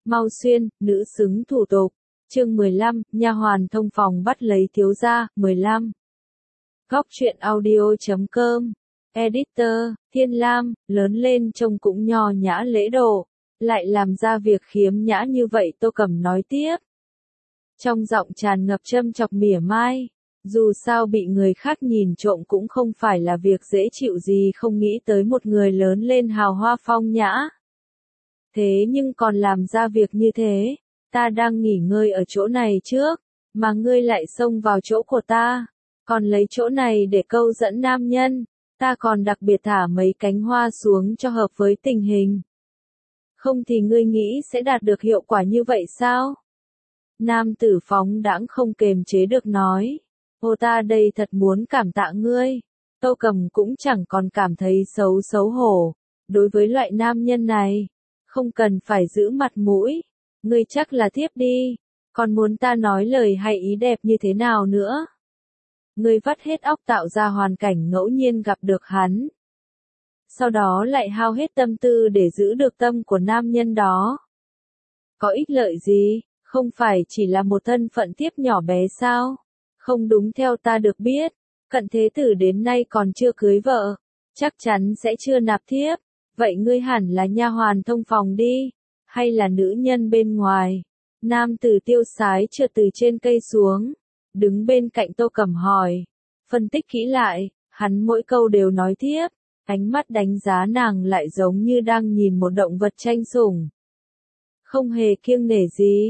Mau xuyên, nữ xứng thủ tục. Chương 15, nha hoàn thông phòng bắt lấy thiếu gia. 15. Góc truyện audio.com. Editor, Thiên Lam, lớn lên trông cũng nho nhã lễ độ, lại làm ra việc khiếm nhã như vậy. Tô Cẩm nói tiếp, trong giọng tràn ngập châm chọc mỉa mai. Dù sao bị người khác nhìn trộm cũng không phải là việc dễ chịu gì, không nghĩ tới một người lớn lên hào hoa phong nhã. Thế nhưng còn làm ra việc như thế, ta đang nghỉ ngơi ở chỗ này trước, mà ngươi lại xông vào chỗ của ta, còn lấy chỗ này để câu dẫn nam nhân, ta còn đặc biệt thả mấy cánh hoa xuống cho hợp với tình hình. Không thì ngươi nghĩ sẽ đạt được hiệu quả như vậy sao? Nam tử phóng đãng không kềm chế được nói, ô ta đây thật muốn cảm tạ ngươi. Tô Cẩm cũng chẳng còn cảm thấy xấu hổ, đối với loại nam nhân này, không cần phải giữ mặt mũi, ngươi chắc là thiếp đi, còn muốn ta nói lời hay ý đẹp như thế nào nữa? Ngươi vắt hết óc tạo ra hoàn cảnh ngẫu nhiên gặp được hắn, sau đó lại hao hết tâm tư để giữ được tâm của nam nhân đó. Có ích lợi gì, không phải chỉ là một thân phận thiếp nhỏ bé sao? Không đúng, theo ta được biết, cận thế tử đến nay còn chưa cưới vợ, chắc chắn sẽ chưa nạp thiếp. Vậy ngươi hẳn là nha hoàn thông phòng đi, hay là nữ nhân bên ngoài? Nam tử tiêu sái trượt từ trên cây xuống, đứng bên cạnh Tô Cẩm hỏi. Phân tích kỹ lại, hắn mỗi câu đều nói thiếp, ánh mắt đánh giá nàng lại giống như đang nhìn một động vật tranh sủng. Không hề kiêng nể gì.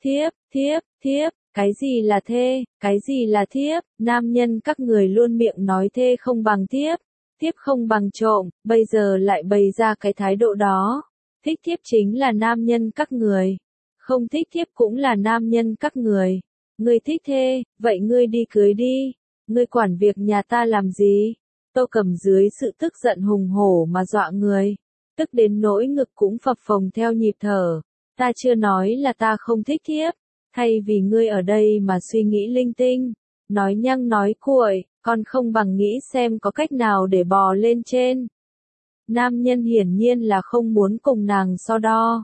Thiếp, cái gì là thê, cái gì là thiếp? Nam nhân các người luôn miệng nói thê không bằng thiếp, thiếp không bằng trộm, bây giờ lại bày ra cái thái độ đó. Thích thiếp chính là nam nhân các người, không thích thiếp cũng là nam nhân các người. Ngươi thích thê, vậy ngươi đi cưới đi, ngươi quản việc nhà ta làm gì? Tô Cẩm dưới sự tức giận hùng hổ mà dọa người, tức đến nỗi ngực cũng phập phồng theo nhịp thở. Ta chưa nói là ta không thích thiếp, thay vì ngươi ở đây mà suy nghĩ linh tinh, nói nhăng nói cuội, còn không bằng nghĩ xem có cách nào để bò lên trên. Nam nhân hiển nhiên là không muốn cùng nàng so đo.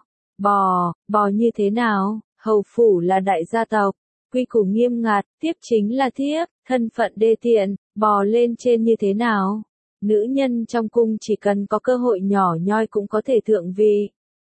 Bò như thế nào? Hầu phủ là đại gia tộc, quy củ nghiêm ngặt, thiếp chính là thiếp, thân phận đê tiện, bò lên trên như thế nào? Nữ nhân trong cung chỉ cần có cơ hội nhỏ nhoi cũng có thể thượng vị.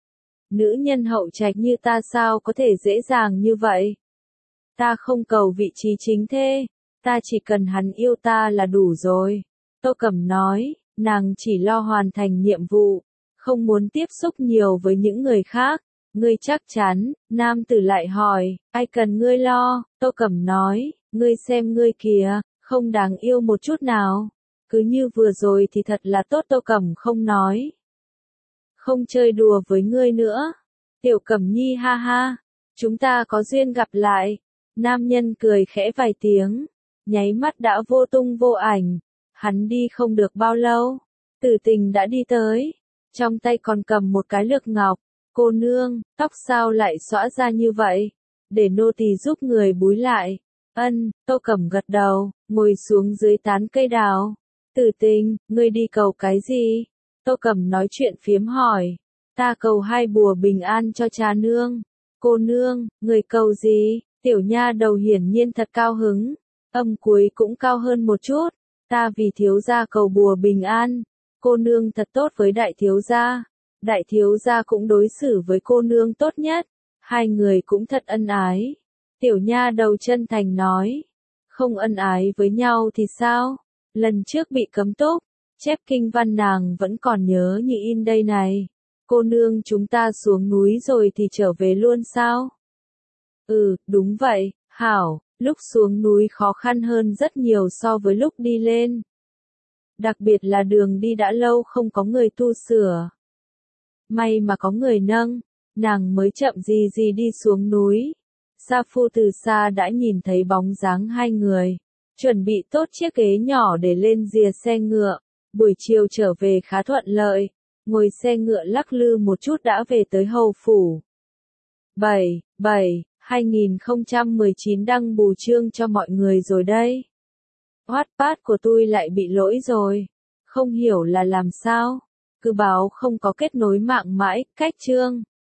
Nữ nhân hậu trạch như ta sao có thể dễ dàng như vậy? Ta không cầu vị trí chính thê, ta chỉ cần hắn yêu ta là đủ rồi. Tô Cẩm nói, nàng chỉ lo hoàn thành nhiệm vụ, không muốn tiếp xúc nhiều với những người khác. Ngươi chắc chắn? Nam tử lại hỏi, ai cần ngươi lo? Tô Cẩm nói, ngươi xem ngươi kìa, không đáng yêu một chút nào. Cứ như vừa rồi thì thật là tốt. Tô Cẩm không nói, không chơi đùa với ngươi nữa. Tiểu Cẩm Nhi ha ha, chúng ta có duyên gặp lại. Nam nhân cười khẽ vài tiếng, nháy mắt đã vô tung vô ảnh. Hắn đi không được bao lâu, Tử Tình đã đi tới, trong tay còn cầm một cái lược ngọc. Cô nương, tóc sao lại xõa ra như vậy? Để nô tỳ giúp người búi lại. Ân, Tô Cẩm gật đầu, ngồi xuống dưới tán cây đào. Tử Tình, ngươi đi cầu cái gì? Tô Cẩm nói chuyện phiếm hỏi. Ta cầu 2 bùa bình an cho cha nương. Cô nương, người cầu gì? Tiểu nha đầu hiển nhiên thật cao hứng, âm cuối cũng cao hơn một chút. Ta vì thiếu gia cầu bùa bình an. Cô nương thật tốt với đại thiếu gia, đại thiếu gia cũng đối xử với cô nương tốt nhất, hai người cũng thật ân ái. Tiểu nha đầu chân thành nói, không ân ái với nhau thì sao? Lần trước bị cấm túc, chép kinh văn nàng vẫn còn nhớ như in đây này. Cô nương chúng ta xuống núi rồi thì trở về luôn sao? Ừ, đúng vậy, hảo, lúc xuống núi khó khăn hơn rất nhiều so với lúc đi lên. Đặc biệt là đường đi đã lâu không có người tu sửa. May mà có người nâng, nàng mới chậm gì đi xuống núi. Sa Phu từ xa đã nhìn thấy bóng dáng hai người, chuẩn bị tốt chiếc ghế nhỏ để lên rìa xe ngựa. Buổi chiều trở về khá thuận lợi, ngồi xe ngựa lắc lư một chút đã về tới hầu phủ. 2019 đăng bù chương cho mọi người rồi đây. Wattpad của tôi lại bị lỗi rồi, không hiểu là làm sao, cứ báo không có kết nối mạng mãi, cách chương.